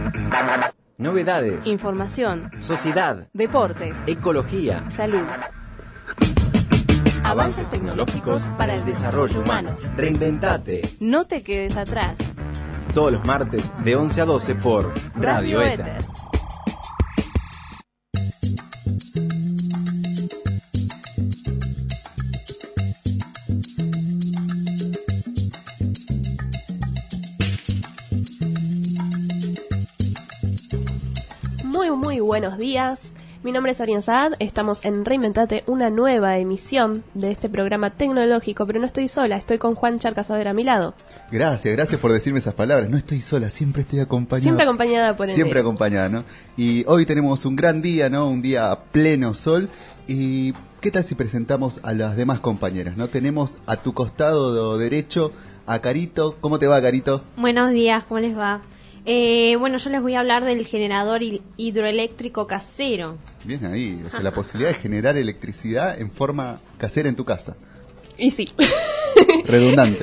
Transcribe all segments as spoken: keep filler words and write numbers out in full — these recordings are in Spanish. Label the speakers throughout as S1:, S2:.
S1: Novedades,
S2: información,
S1: sociedad,
S2: deportes,
S1: ecología,
S2: salud. Avances tecnológicos para el desarrollo humano.
S1: Reinventate.
S2: No te quedes atrás.
S1: Todos los martes de once a doce por Radio Éter.
S2: Muy, muy buenos días. Mi nombre es Arián Saad, estamos en Reinventate, una nueva emisión de este programa tecnológico, pero no estoy sola, estoy con Juan Charcasader a mi lado.
S3: Gracias, gracias por decirme esas palabras, no estoy sola, siempre estoy acompañada.
S2: Siempre acompañada por él.
S3: Siempre acompañada, ¿no? Y hoy tenemos un gran día, ¿no? Un día a pleno sol. Y ¿qué tal si presentamos a las demás compañeras, ¿no? Tenemos a tu costado derecho a Carito. ¿Cómo te va, Carito?
S4: Buenos días, ¿cómo les va? Eh, bueno, yo les voy a hablar del generador hidroeléctrico casero.
S3: Bien ahí, o sea, la posibilidad de generar electricidad en forma casera en tu casa.
S2: Y sí.
S3: Redundante.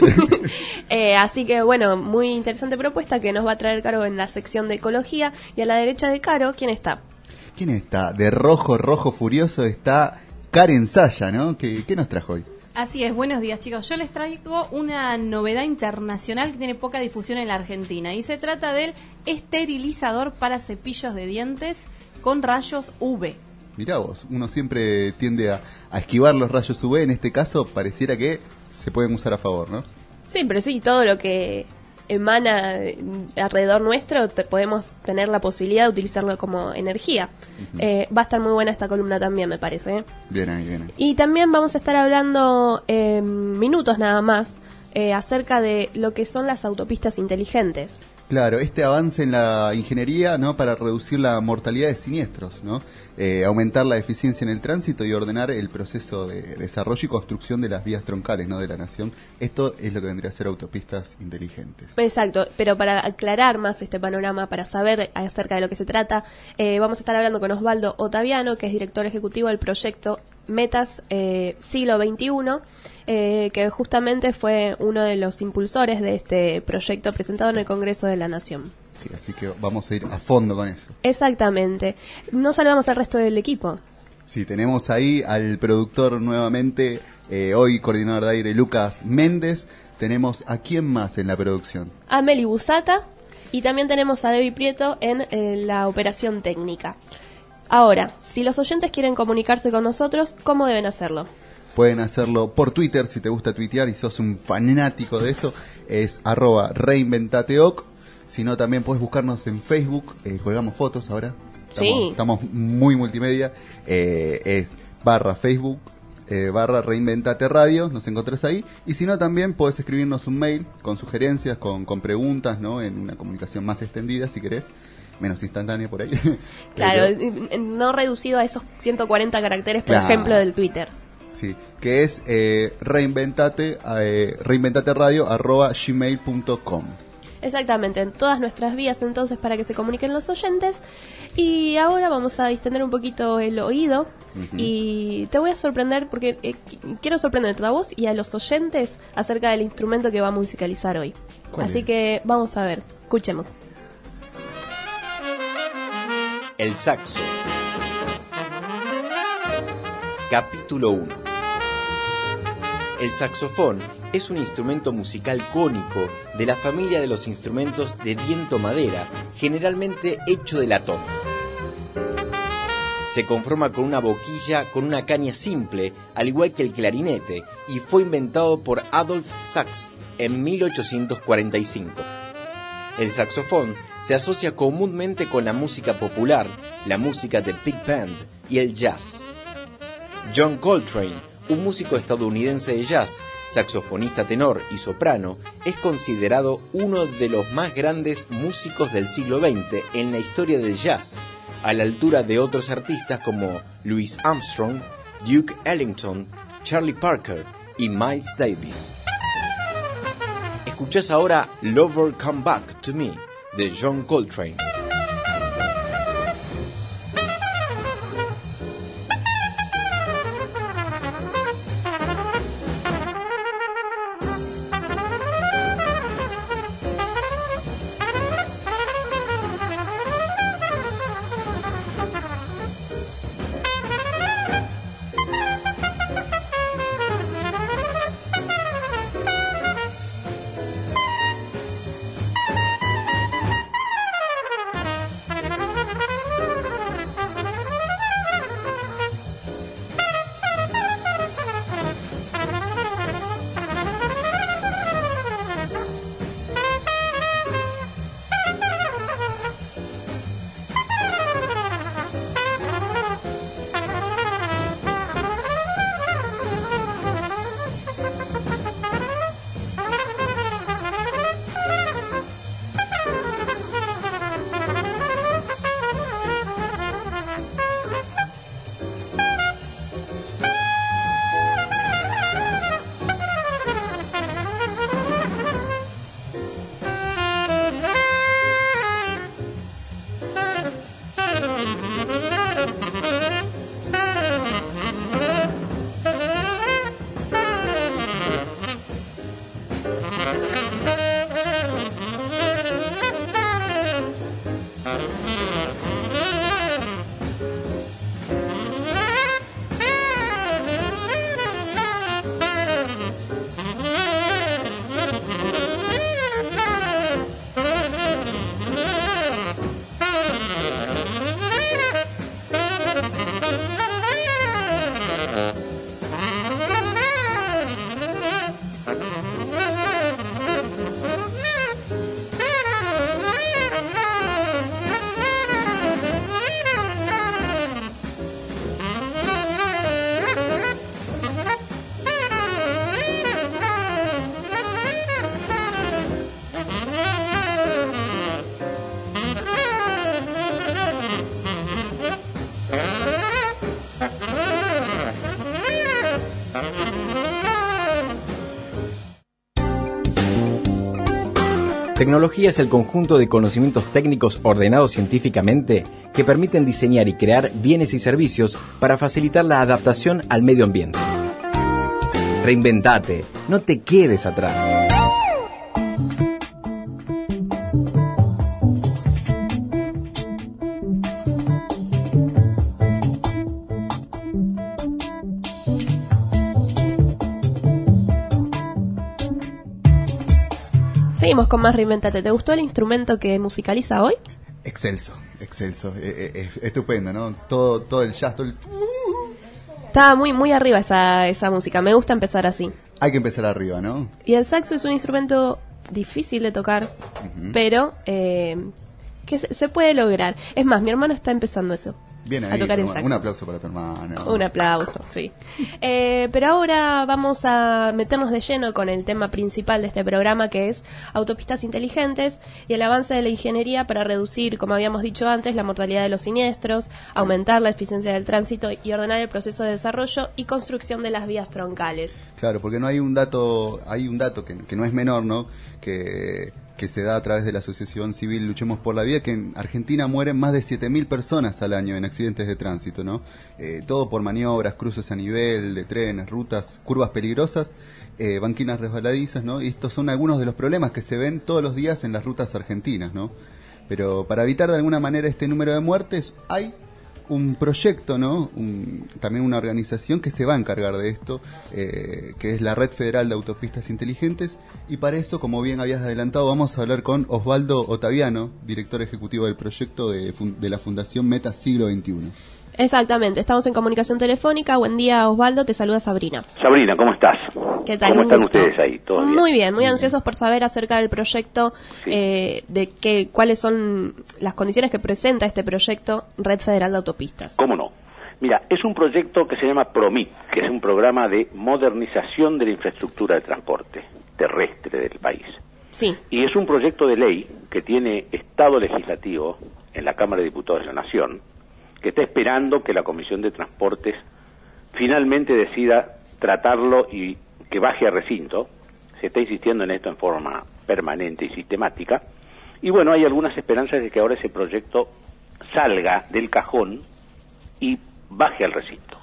S2: eh, así que, bueno, muy interesante propuesta que nos va a traer Caro en la sección de ecología. Y a la derecha de Caro, ¿quién está?
S3: ¿Quién está? De rojo, rojo furioso está Karen Saya, ¿no? ¿Qué, qué nos trajo hoy?
S5: Así es, buenos días chicos. Yo les traigo una novedad internacional que tiene poca difusión en la Argentina y se trata del esterilizador para cepillos de dientes con rayos U V.
S3: Mirá vos, uno siempre tiende a, a esquivar los rayos U V, en este caso pareciera que se pueden usar a favor, ¿no?
S2: Sí, pero sí, todo lo que emana alrededor nuestro, te, podemos tener la posibilidad de utilizarlo como energía. Uh-huh. Eh, va a estar muy buena esta columna también, me parece. ¿eh?
S3: Bien ahí, bien ahí.
S2: Y también vamos a estar hablando eh, minutos nada más eh, acerca de lo que son las autopistas inteligentes.
S3: Claro, este avance en la ingeniería, ¿no? Para reducir la mortalidad de siniestros, ¿no? Eh, aumentar la eficiencia en el tránsito y ordenar el proceso de desarrollo y construcción de las vías troncales, ¿no? De la nación. Esto es lo que vendría a ser autopistas inteligentes.
S2: Exacto, pero para aclarar más este panorama, para saber acerca de lo que se trata, eh, vamos a estar hablando con Osvaldo Ottaviano, que es director ejecutivo del proyecto Metas eh, Siglo veintiuno, eh, que justamente fue uno de los impulsores de este proyecto presentado en el Congreso de la Nación.
S3: Sí, así que vamos a ir a fondo con eso.
S2: Exactamente. No saludamos al resto del equipo.
S3: Sí, tenemos ahí al productor nuevamente, eh, hoy coordinador de aire, Lucas Méndez. Tenemos a quién más en la producción.
S2: A Meli Busata y también tenemos a Debbie Prieto en eh, la operación técnica. Ahora, si los oyentes quieren comunicarse con nosotros, ¿cómo deben hacerlo?
S3: Pueden hacerlo por Twitter, si te gusta tuitear y sos un fanático de eso, es arroba reinventateoc. Si no, también puedes buscarnos en Facebook, eh, colgamos fotos ahora. Estamos,
S2: sí.
S3: Estamos muy multimedia, eh, es barra Facebook, eh, barra Reinventate Radio, nos encontrás ahí. Y si no, también podés escribirnos un mail con sugerencias, con, con preguntas, ¿no? En una comunicación más extendida, si querés. Menos instantánea por ahí.
S2: Claro,
S3: Pero,
S2: no reducido a esos ciento cuarenta caracteres, por
S3: claro.
S2: ejemplo, del Twitter.
S3: Sí, que es eh, reinventate, eh, reinventateradio arroba gmail punto com.
S2: Exactamente, en todas nuestras vías entonces para que se comuniquen los oyentes. Y ahora vamos a distender un poquito el oído. Uh-huh. Y te voy a sorprender porque eh, quiero sorprenderte a vos y a los oyentes acerca del instrumento que va a musicalizar hoy. Así es? Que vamos a ver, escuchemos.
S1: El saxo. Capítulo uno. El saxofón es un instrumento musical cónico de la familia de los instrumentos de viento-madera, generalmente hecho de latón. Se conforma con una boquilla con una caña simple, al igual que el clarinete, y fue inventado por Adolf Sax en mil ochocientos cuarenta y cinco. El saxofón se asocia comúnmente con la música popular, la música de big band y el jazz. John Coltrane, un músico estadounidense de jazz, saxofonista tenor y soprano, es considerado uno de los más grandes músicos del siglo veinte en la historia del jazz, a la altura de otros artistas como Louis Armstrong, Duke Ellington, Charlie Parker y Miles Davis. Escuchás ahora Lover Come Back to Me, de John Coltrane. Tecnología es el conjunto de conocimientos técnicos ordenados científicamente que permiten diseñar y crear bienes y servicios para facilitar la adaptación al medio ambiente. Reinventate, no te quedes atrás.
S2: Seguimos con más Reinventate. ¿Te gustó el instrumento que musicaliza hoy?
S3: Excelso, excelso, eh, eh, estupendo, ¿no? Todo, todo el jazz, todo el...
S2: Estaba muy, muy arriba esa, esa música. Me gusta empezar así.
S3: Hay que empezar arriba, ¿no?
S2: Y el saxo es un instrumento difícil de tocar, uh-huh. pero eh, que se, se puede lograr. Es más, mi hermano está empezando eso.
S3: Bien ahí,
S2: a tocar el saxo.
S3: Un aplauso para tu hermano.
S2: Un aplauso, sí. Eh, pero ahora vamos a meternos de lleno con el tema principal de este programa, que es autopistas inteligentes y el avance de la ingeniería para reducir, como habíamos dicho antes, la mortalidad de los siniestros, aumentar la eficiencia del tránsito y ordenar el proceso de desarrollo y construcción de las vías troncales.
S3: Claro, porque no hay un dato, hay un dato que, que no es menor, ¿no? Que que se da a través de la asociación civil Luchemos por la Vida, que en Argentina mueren más de siete mil personas al año en accidentes de tránsito, ¿no? Eh, todo por maniobras, cruces a nivel de trenes, rutas, curvas peligrosas, eh, banquinas resbaladizas, ¿no? Y estos son algunos de los problemas que se ven todos los días en las rutas argentinas, ¿no? Pero para evitar de alguna manera este número de muertes, hay un proyecto, ¿no? Un, también una organización que se va a encargar de esto, eh, que es la Red Federal de Autopistas Inteligentes, y para eso, como bien habías adelantado, vamos a hablar con Osvaldo Ottaviano, director ejecutivo del proyecto de, de la Fundación Meta Siglo veintiuno.
S2: Exactamente, estamos en comunicación telefónica. Buen día, Osvaldo, te saluda Sabrina.
S6: Sabrina, ¿cómo estás?
S2: ¿Qué tal?
S6: ¿Cómo están ustedes ahí? ¿Todo bien?
S2: Muy bien, muy ansiosos por saber acerca del proyecto, sí. eh, de qué, cuáles son las condiciones que presenta este proyecto Red Federal de Autopistas.
S6: ¿Cómo no? Mira, es un proyecto que se llama PROMIT, que es un programa de modernización de la infraestructura de transporte terrestre del país.
S2: Sí.
S6: Y es un proyecto de ley que tiene estado legislativo en la Cámara de Diputados de la Nación, que está esperando que la Comisión de Transportes finalmente decida tratarlo y que baje a recinto. Se está insistiendo en esto en forma permanente y sistemática. Y bueno, hay algunas esperanzas de que ahora ese proyecto salga del cajón y baje al recinto.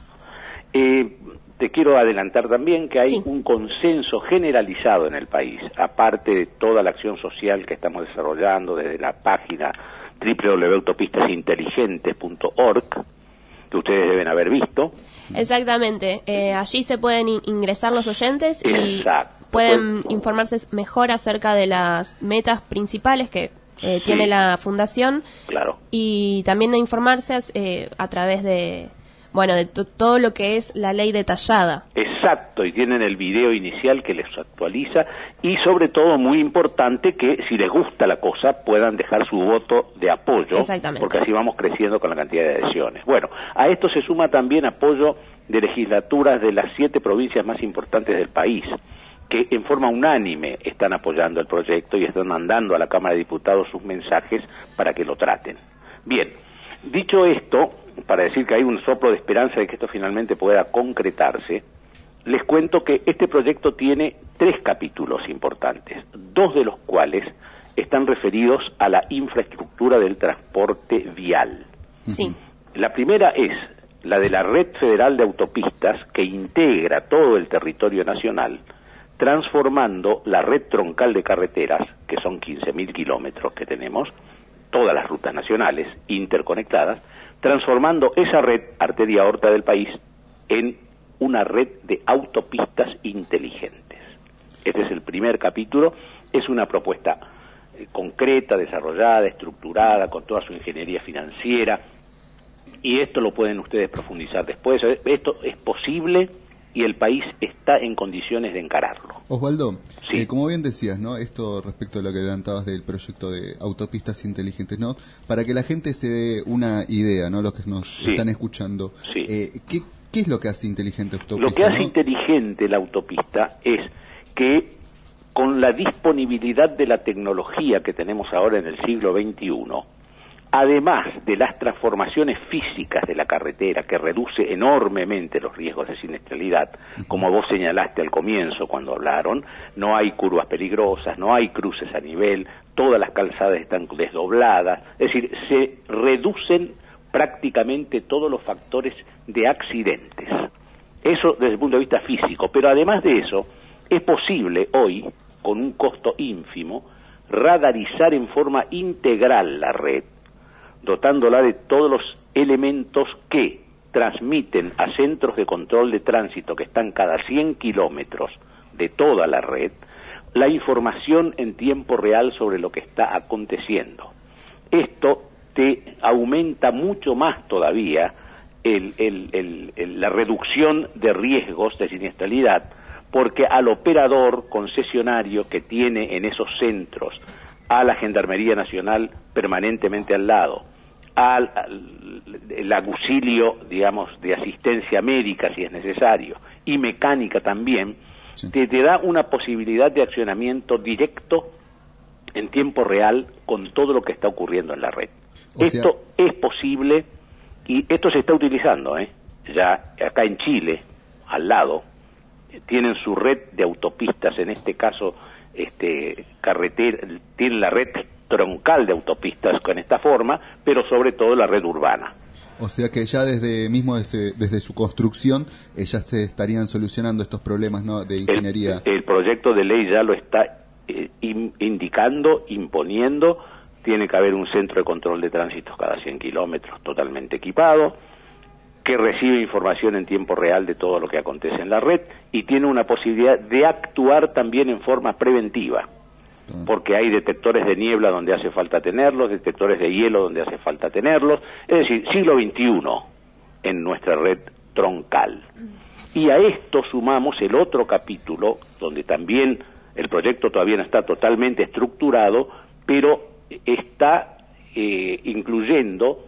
S6: Eh, te quiero adelantar también que hay sí. un consenso generalizado en el país, aparte de toda la acción social que estamos desarrollando desde la página doble u doble u doble u punto autopistas inteligentes punto org, que ustedes deben haber visto.
S2: Exactamente, eh, allí se pueden in- ingresar los oyentes y
S6: Exacto.
S2: pueden pues, informarse mejor acerca de las metas principales que eh, sí. tiene la fundación.
S6: Claro.
S2: Y también informarse eh, a través de, bueno, de to- todo lo que es la ley detallada.
S6: Exacto, y tienen el video inicial que les actualiza y sobre todo muy importante que si les gusta la cosa puedan dejar su voto de apoyo, porque así vamos creciendo con la cantidad de adhesiones. Bueno, a esto se suma también apoyo de legislaturas de las siete provincias más importantes del país, que en forma unánime están apoyando el proyecto y están mandando a la Cámara de Diputados sus mensajes para que lo traten. Bien, dicho esto, para decir que hay un soplo de esperanza de que esto finalmente pueda concretarse, les cuento que este proyecto tiene tres capítulos importantes, dos de los cuales están referidos a la infraestructura del transporte vial.
S2: Sí.
S6: La primera es la de la Red Federal de Autopistas, que integra todo el territorio nacional, transformando la red troncal de carreteras, que son quince mil kilómetros que tenemos, todas las rutas nacionales interconectadas, transformando esa red arteria aorta del país en una red de autopistas inteligentes. Este es el primer capítulo, es una propuesta eh, concreta, desarrollada, estructurada, con toda su ingeniería financiera, y esto lo pueden ustedes profundizar después. Esto es posible y el país está en condiciones de encararlo.
S3: Osvaldo,
S6: sí.
S3: eh, como bien decías, ¿no? Esto respecto a lo que adelantabas del proyecto de autopistas inteligentes, ¿no? Para que la gente se dé una idea, ¿no? Los que nos
S6: sí.
S3: están escuchando.
S6: Sí.
S3: Eh, ¿qué, ¿Qué es lo que hace inteligente la autopista?
S6: Lo que hace
S3: ¿no?
S6: inteligente la autopista es que con la disponibilidad de la tecnología que tenemos ahora en el siglo veintiuno, además de las transformaciones físicas de la carretera, que reduce enormemente los riesgos de siniestralidad, uh-huh. como vos señalaste al comienzo cuando hablaron, no hay curvas peligrosas, no hay cruces a nivel, todas las calzadas están desdobladas, es decir, se reducen prácticamente todos los factores de accidentes. Eso desde el punto de vista físico, pero además de eso, es posible hoy, con un costo ínfimo, radarizar en forma integral la red, dotándola de todos los elementos que transmiten a centros de control de tránsito que están cada cien kilómetros de toda la red, la información en tiempo real sobre lo que está aconteciendo. Esto te aumenta mucho más todavía el, el, el, el, la reducción de riesgos de siniestralidad, porque al operador concesionario que tiene en esos centros a la Gendarmería Nacional permanentemente al lado, al, al el auxilio, digamos, de asistencia médica si es necesario, y mecánica también, sí. te, te da una posibilidad de accionamiento directo en tiempo real con todo lo que está ocurriendo en la red. O esto sea... es posible y esto se está utilizando, ¿eh? Ya acá en Chile, al lado, tienen su red de autopistas, en este caso, este carretera, tienen la red troncal de autopistas con esta forma, pero sobre todo la red urbana.
S3: O sea que ya desde mismo desde, desde su construcción eh, ya se estarían solucionando estos problemas, ¿no?, de ingeniería.
S6: El, el proyecto de ley ya lo está eh, in, indicando, imponiendo. Tiene que haber un centro de control de tránsito cada cien kilómetros totalmente equipado, que recibe información en tiempo real de todo lo que acontece en la red y tiene una posibilidad de actuar también en forma preventiva, porque hay detectores de niebla donde hace falta tenerlos, detectores de hielo donde hace falta tenerlos, es decir, siglo veintiuno en nuestra red troncal. Y a esto sumamos el otro capítulo, donde también el proyecto todavía no está totalmente estructurado, pero está eh, incluyendo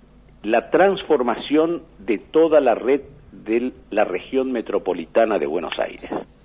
S6: la transformación de toda la red de la región metropolitana de Buenos Aires,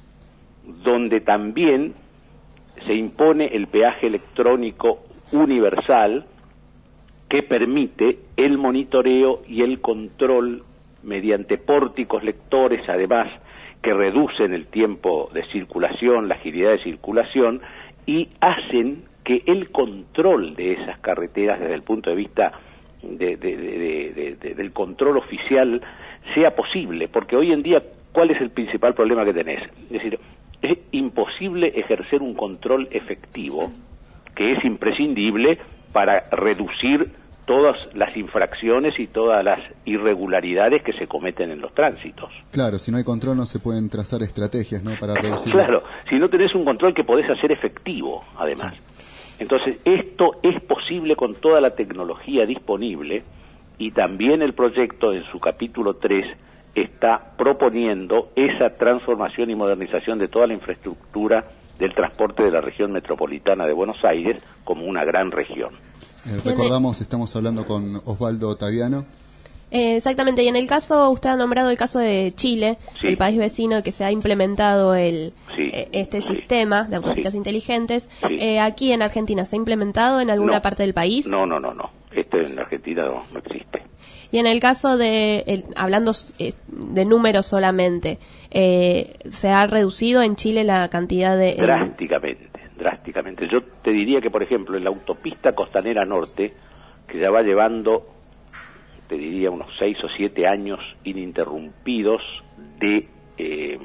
S6: donde también se impone el peaje electrónico universal que permite el monitoreo y el control mediante pórticos lectores, además, que reducen el tiempo de circulación, la agilidad de circulación, y hacen que el control de esas carreteras desde el punto de vista de, de, de, de, de, del control oficial sea posible, porque hoy en día, ¿cuál es el principal problema que tenés? Es decir, es imposible ejercer un control efectivo, que es imprescindible para reducir todas las infracciones y todas las irregularidades que se cometen en los tránsitos.
S3: Claro, si no hay control no se pueden trazar estrategias, ¿no?, para reducir.
S6: Claro, si no tenés un control que podés hacer efectivo, además. Sí. Entonces, esto es posible con toda la tecnología disponible, y también el proyecto en su capítulo tres está proponiendo esa transformación y modernización de toda la infraestructura del transporte de la región metropolitana de Buenos Aires como una gran región.
S3: Eh, recordamos, estamos hablando con Osvaldo Ottaviano.
S2: Eh, exactamente, y en el caso, usted ha nombrado el caso de Chile, sí. el país vecino que se ha implementado el sí. eh, este sí. sistema de autopistas sí. inteligentes. Sí. Eh, aquí en Argentina, ¿se ha implementado en alguna
S6: no.
S2: parte del país?
S6: No, no, no, no. Esto en Argentina no, no existe.
S2: Y en el caso de, el, hablando eh, de números solamente, eh, ¿se ha reducido en Chile la cantidad de...?
S6: Drásticamente, drásticamente. Yo te diría que, por ejemplo, en la autopista Costanera Norte, que ya va llevando, te diría, unos seis o siete años ininterrumpidos de eh,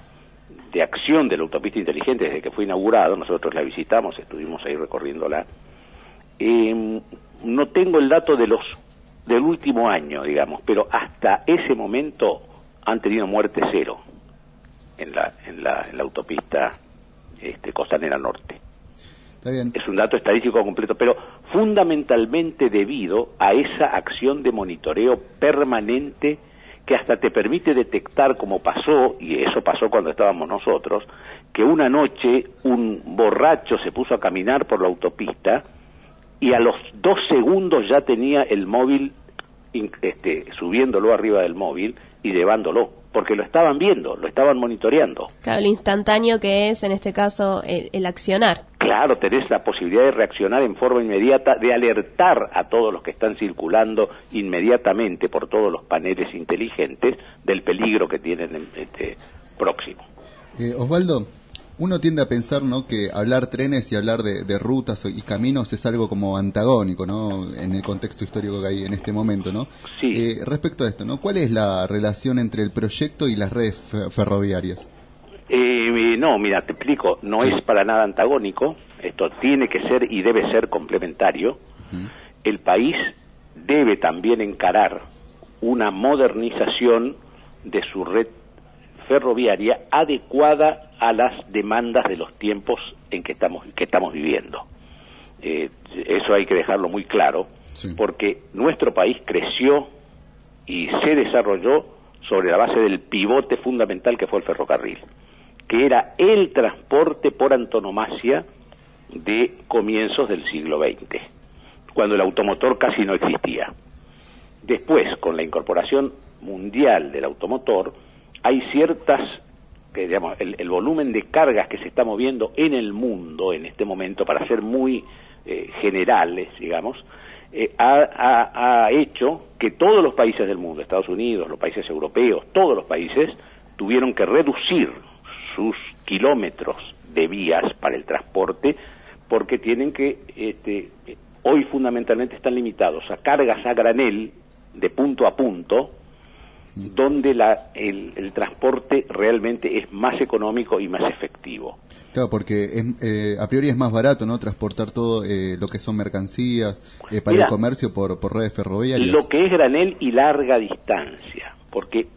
S6: de acción de la autopista inteligente desde que fue inaugurado, nosotros la visitamos, estuvimos ahí recorriéndola, eh, no tengo el dato de los del último año, digamos, pero hasta ese momento han tenido muerte cero en la en la, en la autopista este, Costanera Norte.
S3: Está bien.
S6: Es un dato estadístico completo, pero fundamentalmente debido a esa acción de monitoreo permanente que hasta te permite detectar, como pasó, y eso pasó cuando estábamos nosotros, que una noche un borracho se puso a caminar por la autopista y a los dos segundos ya tenía el móvil, este, subiéndolo arriba del móvil y llevándolo, porque lo estaban viendo, lo estaban monitoreando.
S2: Claro, lo instantáneo que es, en este caso, el, el accionar.
S6: Claro, tenés la posibilidad de reaccionar en forma inmediata, de alertar a todos los que están circulando inmediatamente por todos los paneles inteligentes del peligro que tienen este, próximo.
S3: Eh, Osvaldo, uno tiende a pensar, ¿no?, que hablar trenes y hablar de, de rutas y caminos es algo como antagónico, ¿no?, en el contexto histórico que hay en este momento, ¿no?
S6: Sí.
S3: Eh, respecto a esto, ¿no?, ¿cuál es la relación entre el proyecto y las redes fe- ferroviarias?
S6: Eh, no, mira, te explico, no sí. es para nada antagónico, esto tiene que ser y debe ser complementario. Uh-huh. El país debe también encarar una modernización de su red ferroviaria adecuada a las demandas de los tiempos en que estamos que estamos viviendo. Eh, eso hay que dejarlo muy claro, sí. porque nuestro país creció y se desarrolló sobre la base del pivote fundamental que fue el ferrocarril, que era el transporte por antonomasia de comienzos del siglo veinte, cuando el automotor casi no existía. Después, con la incorporación mundial del automotor, hay ciertas, que digamos, el, el volumen de cargas que se está moviendo en el mundo en este momento, para ser muy eh, generales, digamos, eh, ha, ha, ha hecho que todos los países del mundo, Estados Unidos, los países europeos, todos los países, tuvieron que reducir sus kilómetros de vías para el transporte, porque tienen que, este, hoy fundamentalmente están limitados a cargas a granel, de punto a punto, donde la, el, el transporte realmente es más económico y más efectivo.
S3: Claro, porque es, eh, a priori es más barato, ¿no?, transportar todo eh, lo que son mercancías eh, para Mira, el comercio por, por redes ferroviarias.
S6: Lo que es granel y larga distancia, porque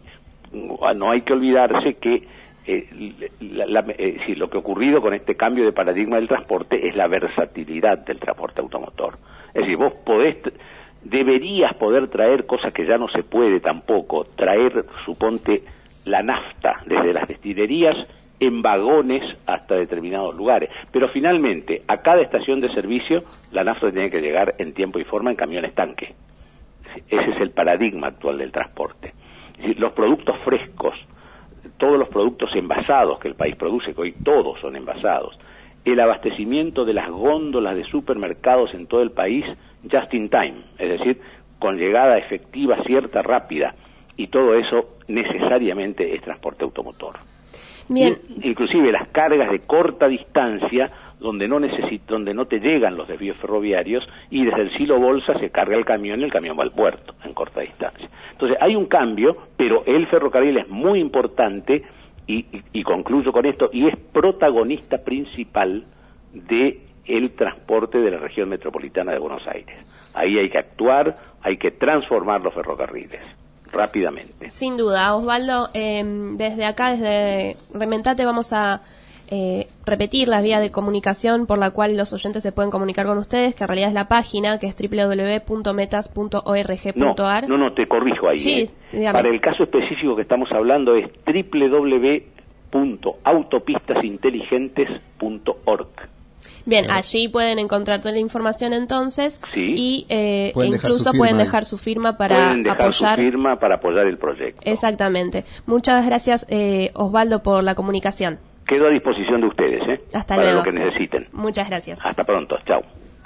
S6: no hay que olvidarse que eh, la, la, eh, sí, lo que ha ocurrido con este cambio de paradigma del transporte es la versatilidad del transporte automotor. Es decir, vos podés... deberías poder traer cosas que ya no se puede tampoco, traer, suponte, la nafta desde las destilerías en vagones hasta determinados lugares, pero finalmente a cada estación de servicio la nafta tiene que llegar en tiempo y forma en camiones tanque. Ese es el paradigma actual del transporte. Es decir, los productos frescos, todos los productos envasados que el país produce, que hoy todos son envasados, el abastecimiento de las góndolas de supermercados en todo el país just in time, es decir, con llegada efectiva, cierta, rápida, y todo eso necesariamente es transporte automotor.
S2: Bien.
S6: Inclusive las cargas de corta distancia, donde no necesita, donde no te llegan los desvíos ferroviarios, y desde el silo bolsa se carga el camión y el camión va al puerto en corta distancia. Entonces hay un cambio, pero el ferrocarril es muy importante. Y, y, y concluyo con esto, y es protagonista principal de el transporte de la región metropolitana de Buenos Aires. Ahí hay que actuar, hay que transformar los ferrocarriles rápidamente.
S2: Sin duda, Osvaldo, eh, desde acá, desde Reinventate, vamos a eh, repetir la vía de comunicación por la cual los oyentes se pueden comunicar con ustedes, que en realidad es la página, que es doble u doble u doble u punto metas punto org punto a r.
S6: No, no, no, te corrijo ahí.
S2: Sí,
S6: eh. Para el caso específico que estamos hablando es doble u doble u doble u punto autopistas inteligentes punto org.
S2: Bien, claro. Allí pueden encontrar toda la información entonces,
S6: sí.
S2: y eh, pueden incluso pueden dejar su firma para
S6: pueden dejar
S2: apoyar
S6: su firma para apoyar el proyecto.
S2: Exactamente. Muchas gracias, eh, Osvaldo, por la comunicación.
S6: Quedo a disposición de ustedes, ¿eh?
S2: Hasta
S6: para
S2: luego.
S6: lo que necesiten.
S2: Muchas gracias.
S6: Hasta pronto, chao.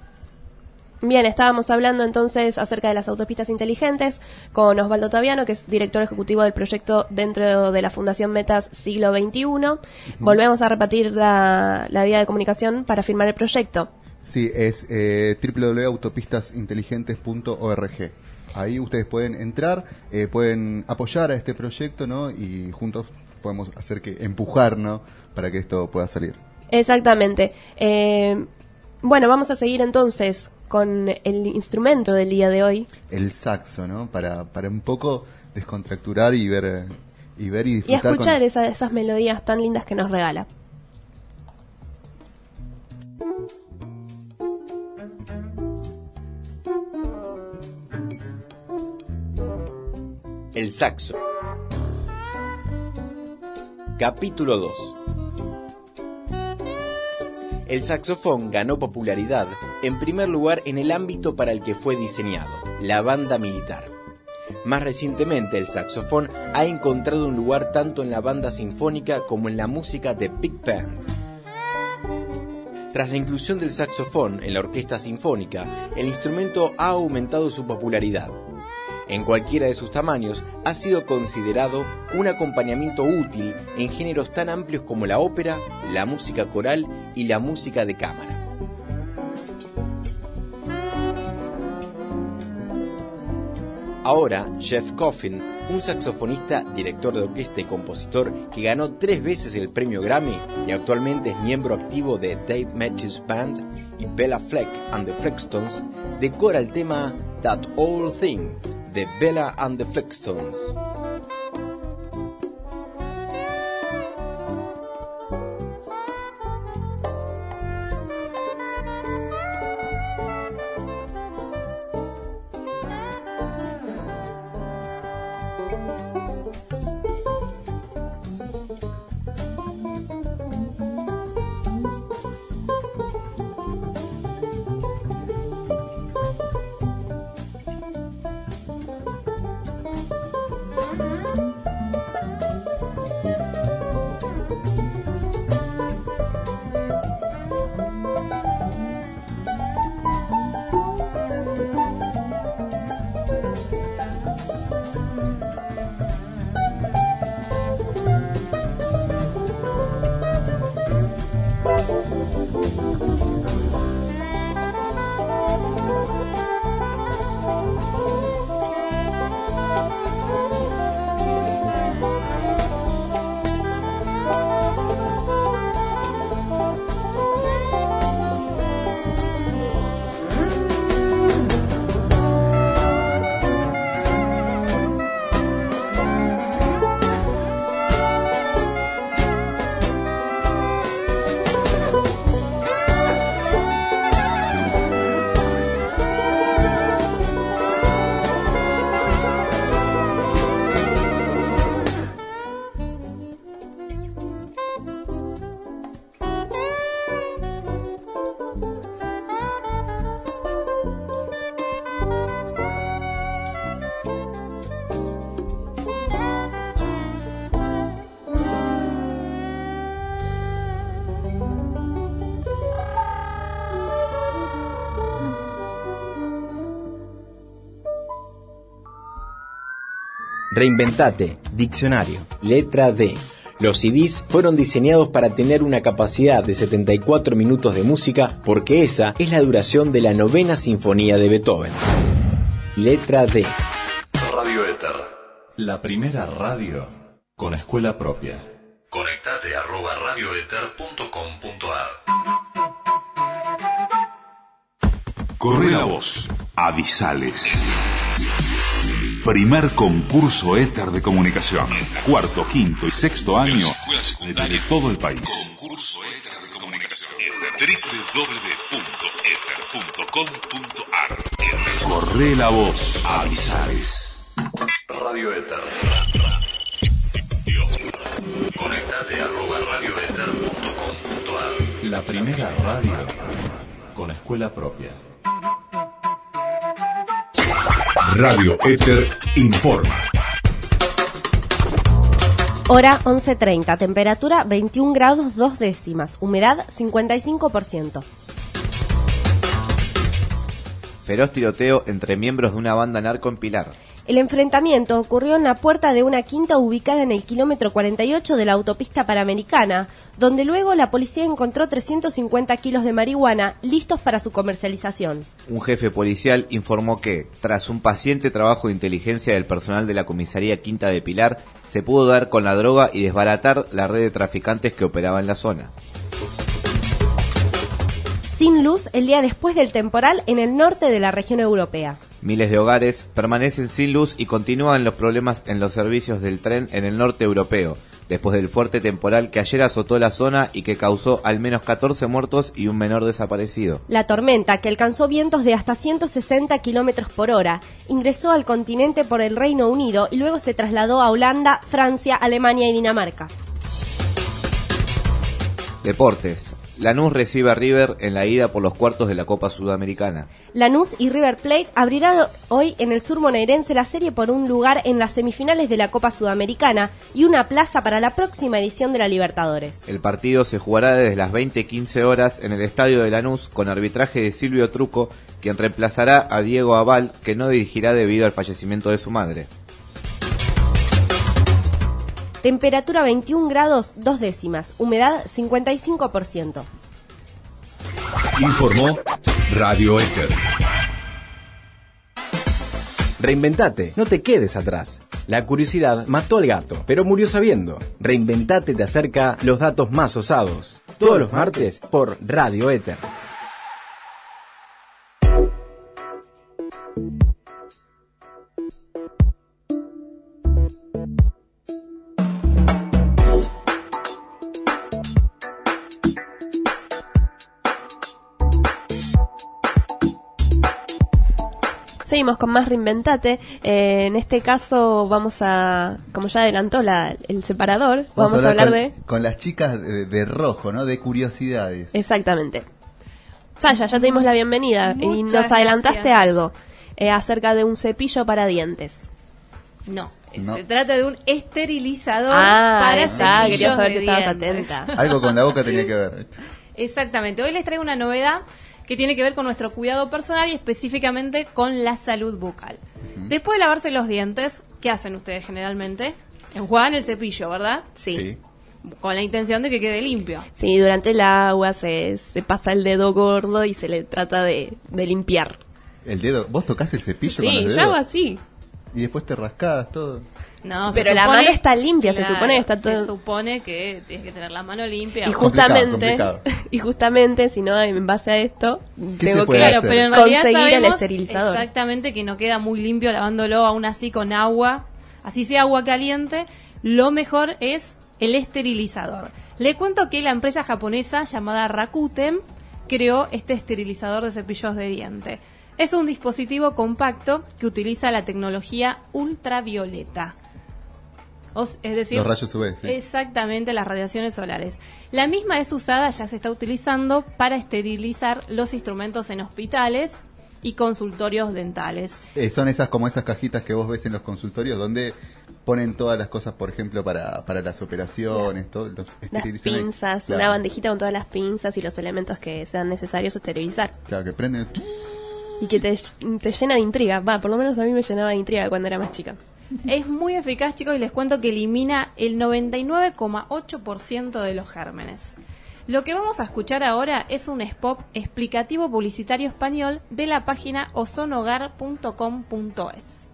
S2: Bien, estábamos hablando entonces acerca de las autopistas inteligentes con Osvaldo Ottaviano, que es director ejecutivo del proyecto dentro de la Fundación Metas Siglo veintiuno. Uh-huh. Volvemos a repetir la, la vía de comunicación para firmar el proyecto.
S3: Sí, es eh, doble u doble u doble u punto autopistas inteligentes punto org. Ahí ustedes pueden entrar, eh, pueden apoyar a este proyecto, ¿no? Y juntos podemos hacer que empujar, ¿no?, para que esto pueda salir.
S2: Exactamente. Eh, bueno, vamos a seguir entonces con el instrumento del día de hoy.
S3: El saxo, ¿no? Para, para un poco descontracturar y ver y ver y disfrutar.
S2: Y escuchar
S3: con...
S2: esa, esas melodías tan lindas que nos regala.
S1: El saxo. Capítulo dos. El saxofón ganó popularidad, en primer lugar, en el ámbito para el que fue diseñado, la banda militar. Más recientemente, el saxofón ha encontrado un lugar tanto en la banda sinfónica como en la música de big band. Tras la inclusión del saxofón en la orquesta sinfónica, el instrumento ha aumentado su popularidad. En cualquiera de sus tamaños, ha sido considerado un acompañamiento útil en géneros tan amplios como la ópera, la música coral y la música de cámara. Ahora, Jeff Coffin, un saxofonista, director de orquesta y compositor que ganó tres veces el premio Grammy y actualmente es miembro activo de Dave Matthews Band y Bella Fleck and the Flexstones, decora el tema That Old Thing de Bella and the Flexstones. Reinventate, diccionario, letra D. Los C Ds fueron diseñados para tener una capacidad de setenta y cuatro minutos de música porque esa es la duración de la novena sinfonía de Beethoven. Letra D.
S7: Radio Éter, la primera radio con escuela propia. Conectate arroba radioeter punto com punto ar. Corre la voz. Avisales. Primer concurso éter de comunicación. Cuarto, quinto y sexto año de todo el país. Concurso éter de comunicación. doble u doble u doble u punto éter punto com punto ar. Corre la voz. Avisales. Radio Éter. Conectate arroba radioeter punto com punto ar. La primera radio con escuela propia. Radio Éter informa.
S2: Hora once treinta, temperatura veintiún grados dos décimas, humedad cincuenta y cinco por ciento.
S8: Feroz tiroteo entre miembros de una banda narco en Pilar.
S2: El enfrentamiento ocurrió en la puerta de una quinta ubicada en el kilómetro cuarenta y ocho de la autopista Panamericana, donde luego la policía encontró trescientos cincuenta kilos de marihuana listos para su comercialización.
S8: Un jefe policial informó que, tras un paciente trabajo de inteligencia del personal de la comisaría Quinta de Pilar, se pudo dar con la droga y desbaratar la red de traficantes que operaba en la zona.
S2: Sin luz el día después del temporal en el norte de la región europea.
S8: Miles de hogares permanecen sin luz y continúan los problemas en los servicios del tren en el norte europeo, después del fuerte temporal que ayer azotó la zona y que causó al menos catorce muertos y un menor desaparecido.
S2: La tormenta, que alcanzó vientos de hasta ciento sesenta kilómetros por hora, ingresó al continente por el Reino Unido y luego se trasladó a Holanda, Francia, Alemania y Dinamarca.
S8: Deportes. Lanús recibe a River en la ida por los cuartos de la Copa Sudamericana.
S2: Lanús y River Plate abrirán hoy en el sur bonaerense la serie por un lugar en las semifinales de la Copa Sudamericana y una plaza para la próxima edición de la Libertadores.
S8: El partido se jugará desde las veinte quince horas en el estadio de Lanús con arbitraje de Silvio Truco, quien reemplazará a Diego Aval, que no dirigirá debido al fallecimiento de su madre.
S2: Temperatura veintiún grados, dos décimas. Humedad cincuenta y cinco por ciento.
S7: Informó Radio Éter.
S1: Reinventate, no te quedes atrás. La curiosidad mató al gato, pero murió sabiendo. Reinventate te acerca los datos más osados. Todos los martes por Radio Éter.
S2: Seguimos con más Reinventate. Eh, en este caso vamos a, como ya adelantó la, el separador, vamos, vamos a hablar, a hablar
S3: con,
S2: de...
S3: Con las chicas de, de rojo, ¿no? De curiosidades.
S2: Exactamente. Saya, ya te dimos la bienvenida. Muchas y nos adelantaste
S5: gracias.
S2: algo eh, acerca de un cepillo para dientes.
S5: No,
S3: no.
S5: se trata de un esterilizador
S2: ah,
S5: para
S2: esa,
S5: cepillos
S2: quería saber
S5: de
S2: si estabas
S5: dientes.
S2: atenta.
S3: Algo con la boca tenía que ver.
S5: Exactamente. Hoy les traigo una novedad que tiene que ver con nuestro cuidado personal y específicamente con la salud bucal. Uh-huh. Después de lavarse los dientes, ¿qué hacen ustedes generalmente? Enjuagan el cepillo, ¿verdad?
S2: Sí.
S3: sí.
S5: Con la intención de que quede limpio.
S2: Sí, durante el agua se, se pasa el dedo gordo y se le trata de, de limpiar.
S3: ¿El dedo? ¿Vos tocás el cepillo
S2: sí,
S3: con el dedo?
S2: Sí, yo hago así.
S3: Y después te rascás todo.
S5: No,
S2: pero
S5: se
S2: la
S5: supone,
S2: mano está limpia,
S5: claro,
S2: se supone que está todo.
S5: Se supone que tienes que tener la mano limpia.
S2: Y justamente,
S3: complicado, complicado.
S2: y justamente, si no, en base a esto, tengo que
S5: claro, pero en realidad
S2: conseguir
S5: sabemos
S2: el esterilizador.
S5: Exactamente, que no queda muy limpio lavándolo aún así con agua, así sea agua caliente. Lo mejor es el esterilizador. Le cuento que la empresa japonesa llamada Rakuten creó este esterilizador de cepillos de diente. Es un dispositivo compacto que utiliza la tecnología ultravioleta. O, es decir,
S3: los rayos U V, sí.
S5: Exactamente, las radiaciones solares. La misma es usada, ya se está utilizando para esterilizar los instrumentos en hospitales y consultorios dentales.
S3: Eh, son esas como esas cajitas que vos ves en los consultorios donde ponen todas las cosas, por ejemplo, para, para las operaciones, todo, los
S2: las pinzas, claro. Una bandejita con todas las pinzas y los elementos que sean necesarios esterilizar.
S3: Claro, que prenden...
S2: Y que te, te llena de intriga. Va, por lo menos a mí me llenaba de intriga cuando era más chica.
S5: Es muy eficaz, chicos, y les cuento que elimina el noventa y nueve coma ocho por ciento de los gérmenes. Lo que vamos a escuchar ahora es un spot explicativo publicitario español de la página ozonogar punto com punto es.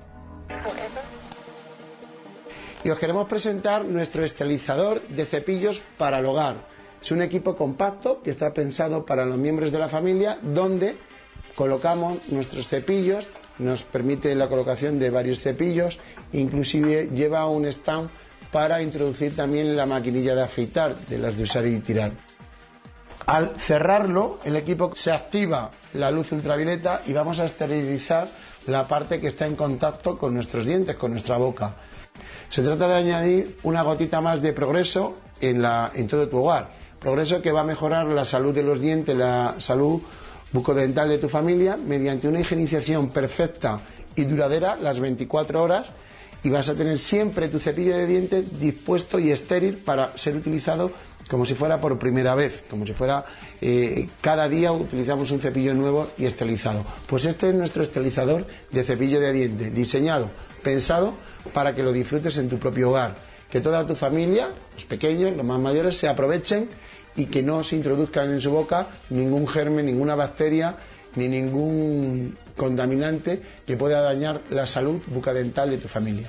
S9: Y os queremos presentar nuestro esterilizador de cepillos para el hogar. Es un equipo compacto que está pensado para los miembros de la familia, donde colocamos nuestros cepillos, nos permite la colocación de varios cepillos, inclusive lleva un stand para introducir también la maquinilla de afeitar, de las de usar y tirar. Al cerrarlo, el equipo se activa la luz ultravioleta y vamos a esterilizar la parte que está en contacto con nuestros dientes, con nuestra boca. Se trata de añadir una gotita más de progreso en, la, en todo tu hogar. Progreso que va a mejorar la salud de los dientes, la salud bucodental de tu familia mediante una higienización perfecta y duradera las veinticuatro horas, y vas a tener siempre tu cepillo de dientes dispuesto y estéril para ser utilizado como si fuera por primera vez, como si fuera eh, cada día utilizamos un cepillo nuevo y esterilizado. Pues este es nuestro esterilizador de cepillo de dientes, diseñado, pensado para que lo disfrutes en tu propio hogar, que toda tu familia, los pequeños, los más mayores, se aprovechen y que no se introduzcan en su boca ningún germen, ninguna bacteria ni ningún contaminante que pueda dañar la salud bucodental de tu familia.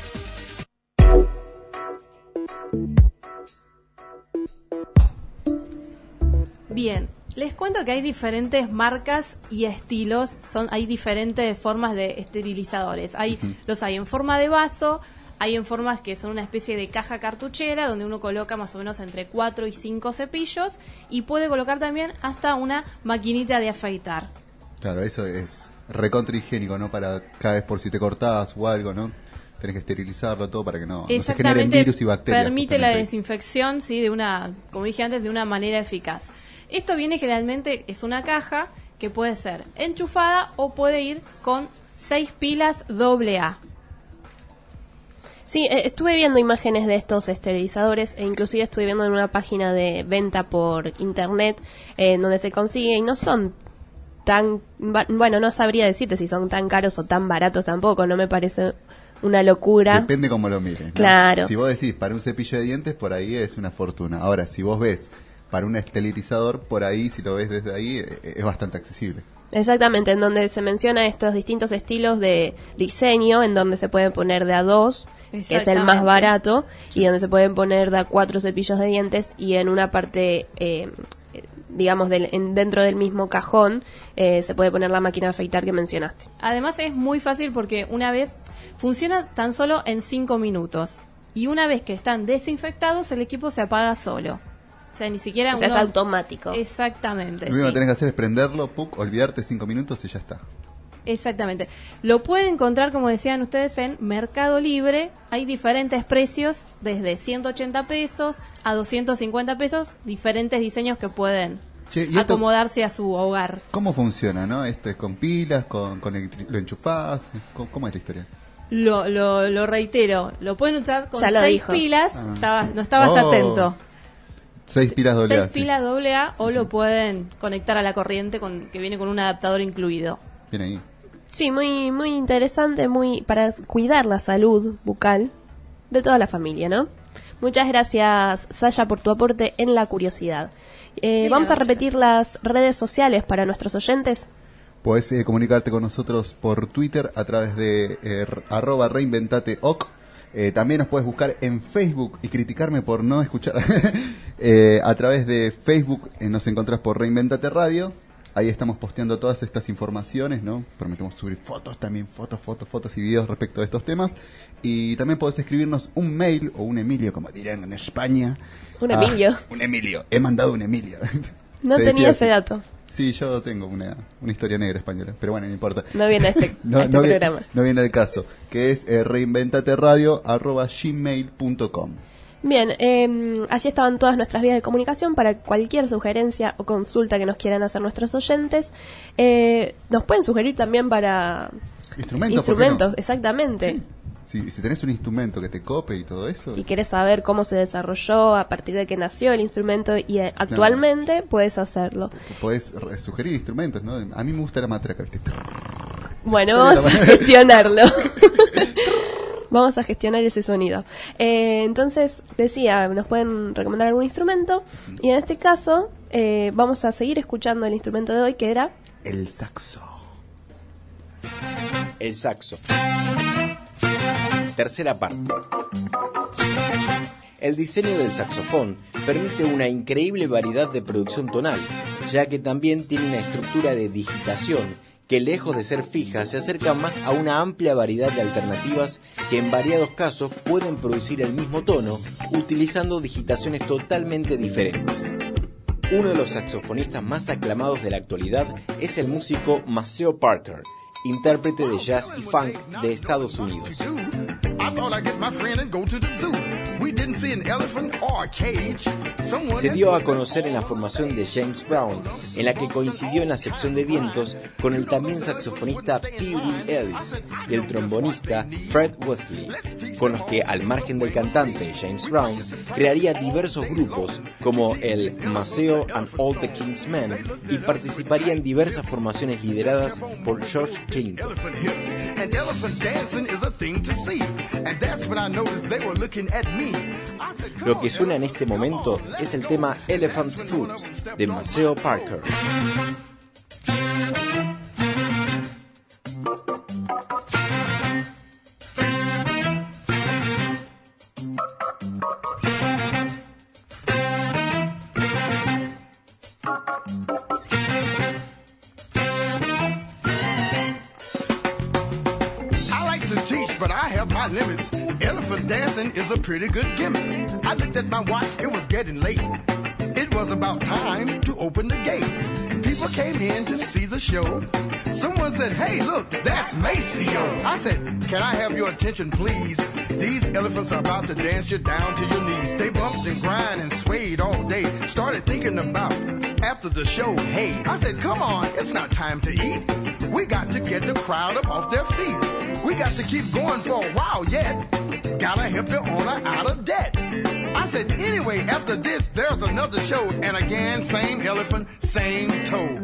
S5: Bien, les cuento que hay diferentes marcas y estilos, son hay diferentes formas de esterilizadores. Hay uh-huh. Los hay en forma de vaso, hay en formas que son una especie de caja cartuchera donde uno coloca más o menos entre cuatro y cinco cepillos y puede colocar también hasta una maquinita de afeitar.
S3: Claro, eso es recontra higiénico, ¿no? Para cada vez por si te cortás o algo, ¿no? tenés que esterilizarlo todo para que no, no se generen virus y bacterias.
S5: Permite la desinfección, sí, de una, como dije antes, de una manera eficaz. Esto viene generalmente, es una caja que puede ser enchufada o puede ir con seis pilas doble A.
S2: Sí, eh, estuve viendo imágenes de estos esterilizadores e inclusive estuve viendo en una página de venta por internet eh, en donde se consigue y no son tan, bueno, no sabría decirte si son tan caros o tan baratos tampoco, no me parece una locura.
S3: Depende cómo lo mires, ¿no?
S2: Claro.
S3: Si vos decís para un cepillo de dientes, por ahí es una fortuna. Ahora, si vos ves para un esterilizador, por ahí, si lo ves desde ahí, es bastante accesible.
S2: Exactamente, en donde se menciona estos distintos estilos de diseño, en donde se pueden poner de a dos, que es el más barato, y donde se pueden poner de a cuatro cepillos de dientes, y en una parte, eh, digamos, del, en, dentro del mismo cajón, eh, se puede poner la máquina de afeitar que mencionaste.
S5: Además es muy fácil porque una vez funciona tan solo en cinco minutos, y una vez que están desinfectados, el equipo se apaga solo. O sea, ni siquiera
S2: o sea,
S5: uno...
S2: es automático.
S5: Exactamente.
S3: Lo único
S5: sí.
S3: que tenés que hacer es prenderlo, puc, olvidarte cinco minutos y ya está.
S5: Exactamente. Lo pueden encontrar, como decían ustedes, en Mercado Libre. Hay diferentes precios, desde ciento ochenta pesos a doscientos cincuenta pesos, diferentes diseños que pueden che, ¿y esto, acomodarse a su hogar.
S3: ¿Cómo funciona, no? ¿Esto es con pilas, con, con el, lo enchufás? ¿Cómo, ¿Cómo es la historia?
S5: Lo, lo, lo reitero, lo pueden usar con seis
S2: dijo.
S5: pilas.
S3: Ah.
S5: Estaba, no estabas
S3: oh.
S5: atento.
S3: Seis pilas doble A.
S5: Seis
S3: sí.
S5: pilas doble A o lo pueden conectar a la corriente con que viene con un adaptador incluido.
S3: Bien ahí.
S2: Sí, muy muy interesante, muy para cuidar la salud bucal de toda la familia, ¿no? Muchas gracias, Saya, por tu aporte en la curiosidad. Eh,
S5: Sí,
S2: vamos
S5: la
S2: a repetir las redes sociales para nuestros oyentes.
S3: Puedes eh, comunicarte con nosotros por Twitter a través de eh, arroba reinventateoc. Eh, también nos puedes buscar en Facebook y criticarme por no escuchar. eh, a través de Facebook eh, nos encontrás por Reinventate Radio. Ahí estamos posteando todas estas informaciones, ¿no? Prometemos subir fotos también, fotos, fotos, fotos y videos respecto de estos temas. Y también podés escribirnos un mail o un Emilio, como dirán en España.
S2: Un Emilio.
S3: Ah, un Emilio. He mandado un Emilio.
S2: No
S3: Se
S2: tenía
S3: decía
S2: ese
S3: así.
S2: dato.
S3: Sí, yo tengo una, una historia negra española, pero bueno, no importa.
S2: No viene a este,
S3: no,
S2: a este
S3: no
S2: programa.
S3: Viene, no viene al caso, que es eh, reinventateradio arroba gmail punto com.
S2: Bien, eh, allí estaban todas nuestras vías de comunicación para cualquier sugerencia o consulta que nos quieran hacer nuestros oyentes. Eh, nos pueden sugerir también para
S3: instrumentos,
S2: instrumentos,
S3: no?
S2: exactamente.
S3: Sí. Si, si tenés un instrumento que te cope y todo eso.
S2: Y querés saber cómo se desarrolló a partir de que nació el instrumento y eh, actualmente, no, puedes hacerlo.
S3: Podés sugerir instrumentos, ¿no? A mí me gusta la matraca, ¿viste?
S2: Bueno, vamos a gestionarlo. Vamos a gestionar ese sonido. Eh, entonces, decía, nos pueden recomendar algún instrumento. Y en este caso, eh, vamos a seguir escuchando el instrumento de hoy, que era...
S3: el saxo.
S1: El saxo. Tercera parte. El diseño del saxofón permite una increíble variedad de producción tonal, ya que también tiene una estructura de digitación que, lejos de ser fija, se acerca más a una amplia variedad de alternativas que en variados casos pueden producir el mismo tono utilizando digitaciones totalmente diferentes. Uno de los saxofonistas más aclamados de la actualidad es el músico Maceo Parker, intérprete de jazz y funk de Estados Unidos. Se dio a conocer en la formación de James Brown, en la que coincidió en la sección de vientos con el también saxofonista Pee Wee Ellis y el trombonista Fred Wesley, con los que, al margen del cantante James Brown, crearía diversos grupos como el Maceo and All the King's Men y participaría en diversas formaciones lideradas por George Clinton. Lo que suena en este momento es el tema Elephant Foot de Maceo Parker.
S10: But I have my limits. Elephant dancing is a pretty good gimmick. I looked at my watch, it was getting late. It was about time to open the gate. People people came in to see the show. Someone said, hey, look, that's Maceo. I said, can I have your attention, please? These elephants are about to dance you down to your knees. They bumped and grind and swayed all day. Started thinking about after the show, hey. I said, come on, it's not time to eat. We got to get the crowd up off their feet. We got to keep going for a while yet. Gotta help the owner out of debt. I said, anyway, after this, there's another show. And again, same elephant, same toe.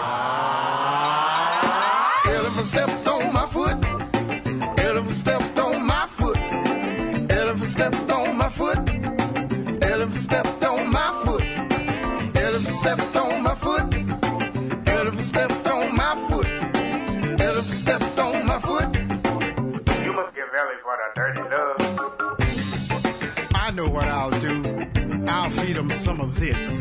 S10: Ah, elephant stepped on my foot. Elephant stepped on my foot. Elephant stepped on my foot. Elephant stepped on my foot. Elephant stepped on my foot. Elephant stepped on my foot. Elephant stepped on my foot. You must give elephant a dirty look. I know what I'll do. I'll feed them some of this.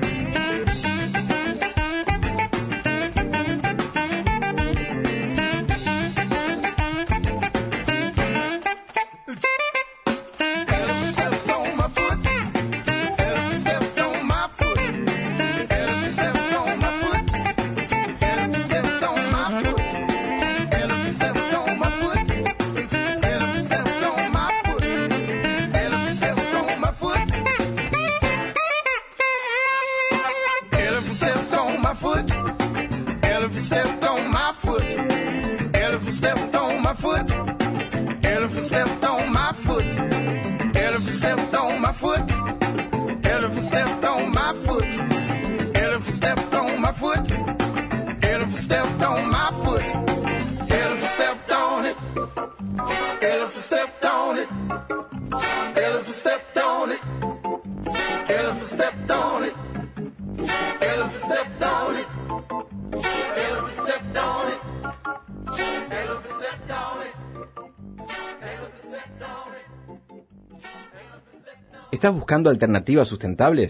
S1: ¿Estás buscando alternativas sustentables?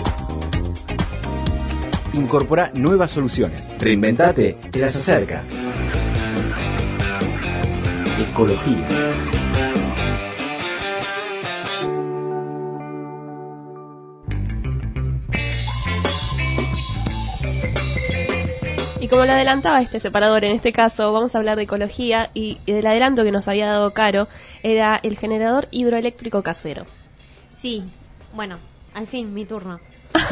S1: Incorpora nuevas soluciones. Reinventate, te las acerca. Ecología.
S2: Y como lo adelantaba este separador, en este caso vamos a hablar de ecología, y el adelanto que nos había dado Caro era el generador hidroeléctrico casero.
S4: Sí, bueno, al fin, mi turno.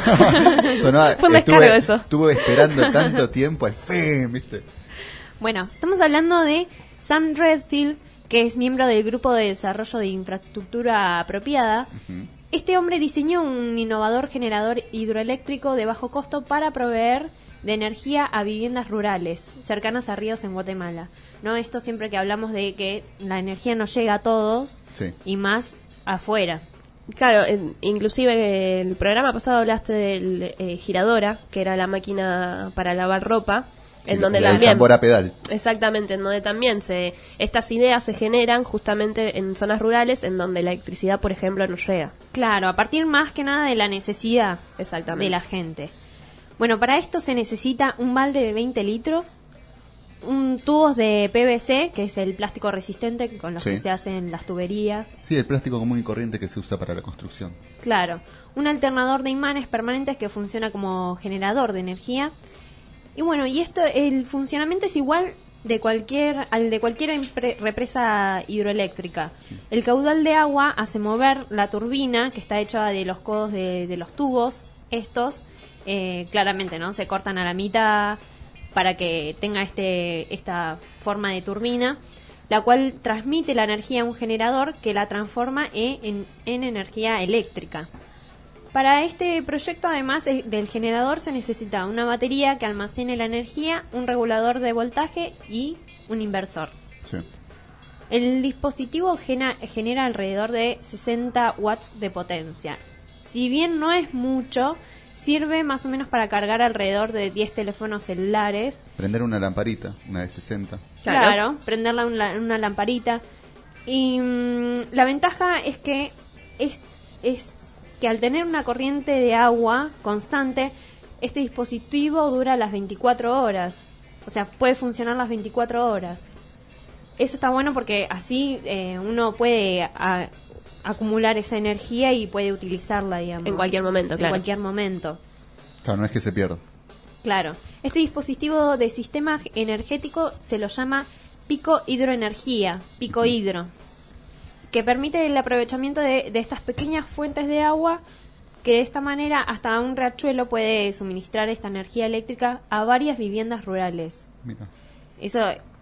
S3: Sonó,
S2: Fue un descargo
S3: estuve,
S2: eso.
S3: Estuve esperando tanto tiempo, al fin, ¿viste?
S4: Bueno, estamos hablando de Sam Redfield, que es miembro del Grupo de Desarrollo de Infraestructura Apropiada. Uh-huh. Este hombre diseñó un innovador generador hidroeléctrico de bajo costo para proveer de energía a viviendas rurales cercanas a ríos en Guatemala. ¿No? Esto siempre que hablamos de que la energía no llega a todos, sí, y más afuera.
S2: Claro, en, inclusive el programa pasado hablaste del eh, giradora, que era la máquina para lavar ropa, sí, en donde también
S3: tambor a pedal.
S2: Exactamente, en donde también se estas ideas se generan justamente en zonas rurales en donde la electricidad, por ejemplo, no llega.
S4: Claro, a partir más que nada de la necesidad
S2: Exactamente.
S4: de la gente. Bueno, para esto se necesita un balde de veinte litros, un tubos de P V C, que es el plástico resistente con los sí. que se hacen las tuberías.
S3: Sí, el plástico común y corriente que se usa para la construcción.
S4: Claro, un alternador de imanes permanentes que funciona como generador de energía. Y bueno, y esto, el funcionamiento es igual de cualquier al de cualquier impre- represa hidroeléctrica. Sí. El caudal de agua hace mover la turbina, que está hecha de los codos de, de los tubos. Estos, eh, claramente, ¿no? Se cortan a la mitad para que tenga este esta forma de turbina, la cual transmite la energía a un generador que la transforma en, en, en energía eléctrica. Para este proyecto, además del generador, se necesita una batería que almacene la energía, un regulador de voltaje y un inversor.
S3: Sí.
S4: El dispositivo gena, genera alrededor de sesenta watts de potencia. Si bien no es mucho, sirve más o menos para cargar alrededor de diez teléfonos celulares.
S3: Prender una lamparita, una de sesenta.
S4: Claro, claro, prenderla una, una lamparita. Y mmm, la ventaja es que es, es que al tener una corriente de agua constante, este dispositivo dura las veinticuatro horas. O sea, puede funcionar las veinticuatro horas. Eso está bueno porque así eh, uno puede a, acumular esa energía y puede utilizarla, digamos.
S2: En cualquier momento, claro.
S4: En cualquier momento.
S3: Claro, no es que se pierda.
S4: Claro. Este dispositivo de sistema energético se lo llama pico hidroenergía, pico hidro, que permite el aprovechamiento de, de estas pequeñas fuentes de agua, que de esta manera hasta un riachuelo puede suministrar esta energía eléctrica a varias viviendas rurales.
S3: Mira.
S4: Eso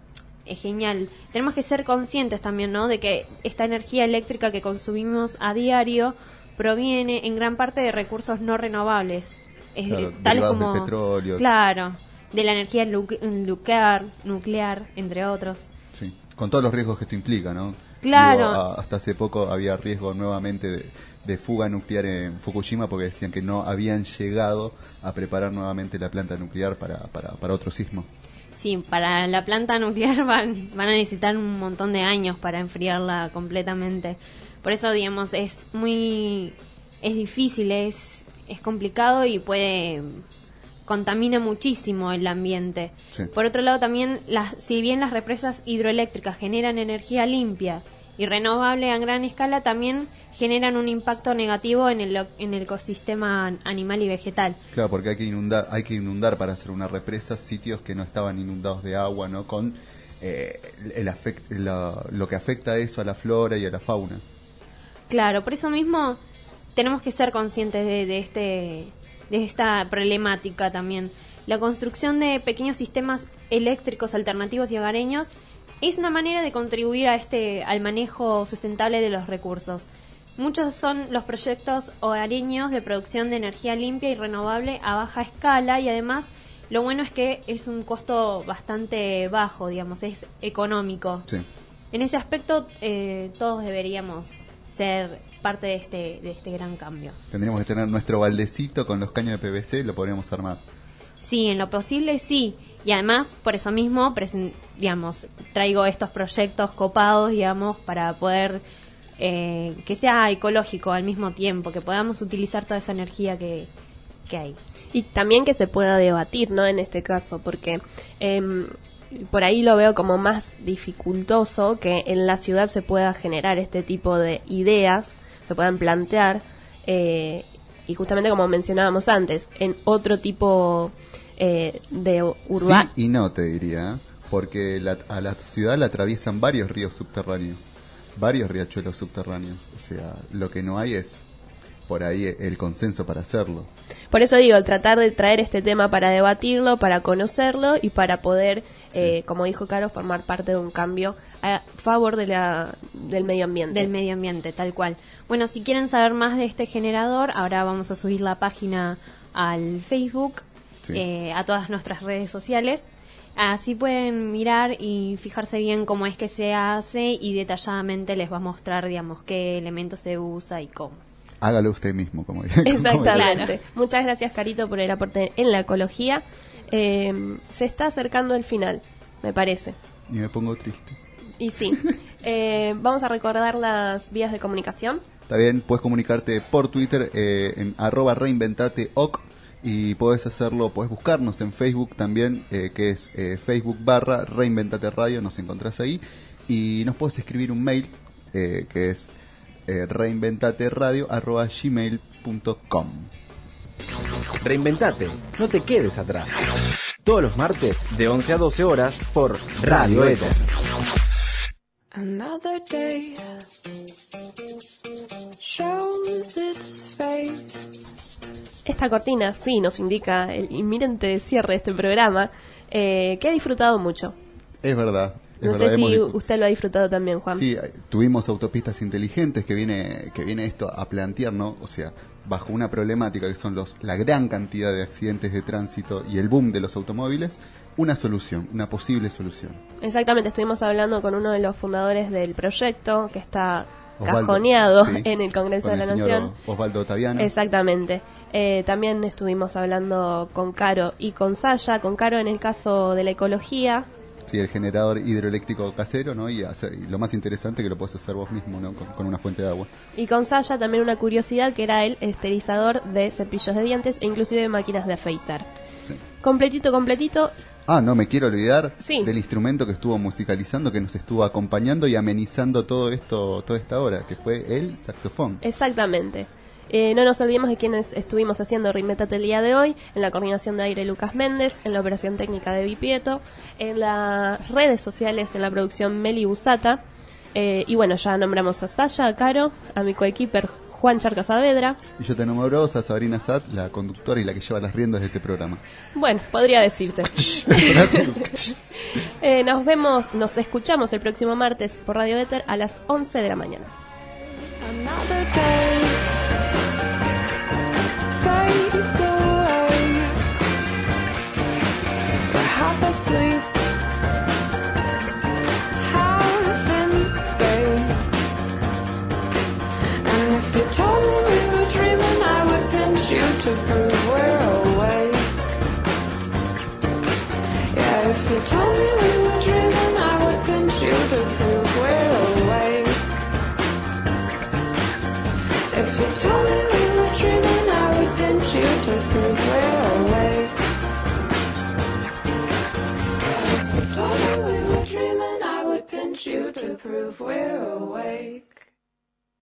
S4: es genial. Tenemos que ser conscientes también, ¿no?, de que esta energía eléctrica que consumimos a diario proviene en gran parte de recursos no renovables, es,
S3: claro,
S4: tales como
S3: del petróleo.
S4: Claro, de la energía nuclear, nuclear, entre otros.
S3: Sí, con todos los riesgos que esto implica, ¿no?
S4: Claro.
S3: Digo, a, hasta hace poco había riesgo nuevamente de, de fuga nuclear en Fukushima porque decían que no habían llegado a preparar nuevamente la planta nuclear para, para, para otro sismo.
S4: Sí, para la planta nuclear van, van a necesitar un montón de años para enfriarla completamente. Por eso, digamos, es muy... es difícil, es, es complicado y puede... contamina muchísimo el ambiente.
S3: Sí.
S4: Por otro lado, también, las, si bien las represas hidroeléctricas generan energía limpia y renovable a gran escala, también generan un impacto negativo en el, en el ecosistema animal y vegetal.
S3: Claro, porque hay que inundar, hay que inundar para hacer una represa sitios que no estaban inundados de agua, ¿no? Con eh, el afect, la, lo que afecta a eso a la flora y a la fauna.
S4: Claro, por eso mismo tenemos que ser conscientes de, de este de esta problemática también. La construcción de pequeños sistemas eléctricos alternativos y hogareños es una manera de contribuir a este al manejo sustentable de los recursos. Muchos son los proyectos hogareños de producción de energía limpia y renovable a baja escala, y además lo bueno es que es un costo bastante bajo, digamos, es económico.
S3: Sí.
S4: En ese aspecto eh, todos deberíamos ser parte de este de este gran cambio.
S3: Tendríamos que tener nuestro baldecito con los caños de P V C, lo podríamos armar.
S4: Sí, en lo posible sí. Y además, por eso mismo, presen- digamos, traigo estos proyectos copados, digamos, para poder eh, que sea ecológico al mismo tiempo, que podamos utilizar toda esa energía que, que hay.
S2: Y también que se pueda debatir, ¿no?, en este caso, porque eh, por ahí lo veo como más dificultoso que en la ciudad se pueda generar este tipo de ideas, se puedan plantear, eh, y justamente como mencionábamos antes, en otro tipo eh, de urbano.
S3: Sí y no, te diría, porque la, a la ciudad la atraviesan varios ríos subterráneos, varios riachuelos subterráneos, o sea, lo que no hay es por ahí el consenso para hacerlo.
S2: Por eso digo, tratar de traer este tema para debatirlo, para conocerlo y para poder, sí. eh, como dijo Caro, formar parte de un cambio a favor de la, del medio ambiente.
S4: Del medio ambiente, tal cual. Bueno, si quieren saber más de este generador, ahora vamos a subir la página al Facebook, sí. eh, a todas nuestras redes sociales. Así pueden mirar y fijarse bien cómo es que se hace, y detalladamente les va a mostrar, digamos, qué elementos se usa y cómo.
S3: Hágalo usted mismo, como dice.
S2: Exactamente. Muchas gracias, Carito, por el aporte en la ecología. Eh, se está acercando el final, me parece.
S3: Y me pongo triste.
S2: Y sí. eh, vamos a recordar las vías de comunicación.
S3: Está bien, puedes comunicarte por Twitter eh, en arroba reinventateoc, y puedes hacerlo, puedes buscarnos en Facebook también, eh, que es eh, Facebook barra Reinventate Radio, nos encontrás ahí, y nos puedes escribir un mail eh, que es Eh, reinventateradio arroba gmail punto com.
S1: Reinventate, no te quedes atrás. Todos los martes de once a doce horas por Radio Éter.
S11: Another day shows its face.
S2: Esta cortina sí nos indica el inminente cierre de este programa, eh, que he disfrutado mucho.
S3: Es verdad. Es
S2: no
S3: verdad,
S2: sé si
S3: hemos...
S2: usted lo ha disfrutado también, Juan.
S3: Sí, tuvimos autopistas inteligentes que viene que viene esto a plantear, ¿no? O sea, bajo una problemática que son los la gran cantidad de accidentes de tránsito y el boom de los automóviles, una solución, una posible solución.
S2: Exactamente, estuvimos hablando con uno de los fundadores del proyecto que está
S3: Osvaldo,
S2: cajoneado
S3: sí,
S2: en el Congreso
S3: con
S2: de
S3: el
S2: la
S3: señor
S2: Nación.
S3: Osvaldo Otaviano.
S2: Exactamente. Eh, también estuvimos hablando con Caro y con Saya, con Caro en el caso de la ecología.
S3: Sí, el generador hidroeléctrico casero, ¿no? Y, hacer, y lo más interesante que lo puedes hacer vos mismo, ¿no? Con, con una fuente de agua.
S2: Y con Saya también una curiosidad, que era el esterilizador de cepillos de dientes e inclusive de máquinas de afeitar.
S3: Sí.
S2: Completito, completito.
S3: Ah, no me quiero olvidar
S2: sí.
S3: del instrumento que estuvo musicalizando, que nos estuvo acompañando y amenizando todo esto, toda esta hora, que fue el saxofón.
S2: Exactamente. Eh, no nos olvidemos de quienes estuvimos haciendo Reinventate el día de hoy, en la coordinación de aire Lucas Méndez, en la operación técnica de Vipieto, en las redes sociales, en la producción Meli Busata, eh, y bueno, ya nombramos a Sasha, a Caro, a mi coequiper Juan Charca Saavedra.
S3: Y yo te nombro a Sabrina Satt, la conductora y la que lleva las riendas de este programa.
S2: Bueno, podría decirse. eh, nos vemos, nos escuchamos el próximo martes por Radio Éter a las once de la mañana.
S11: Fades away, half asleep, half in space. And if you told me we were dreaming, I would pinch you to prove we're awake. Yeah, if you told me we were dreaming, I would pinch you to prove we're awake. If you told me we were dreaming, I would pinch you to prove we're awake. If you told me we were dreaming, I would pinch you to prove we're awake.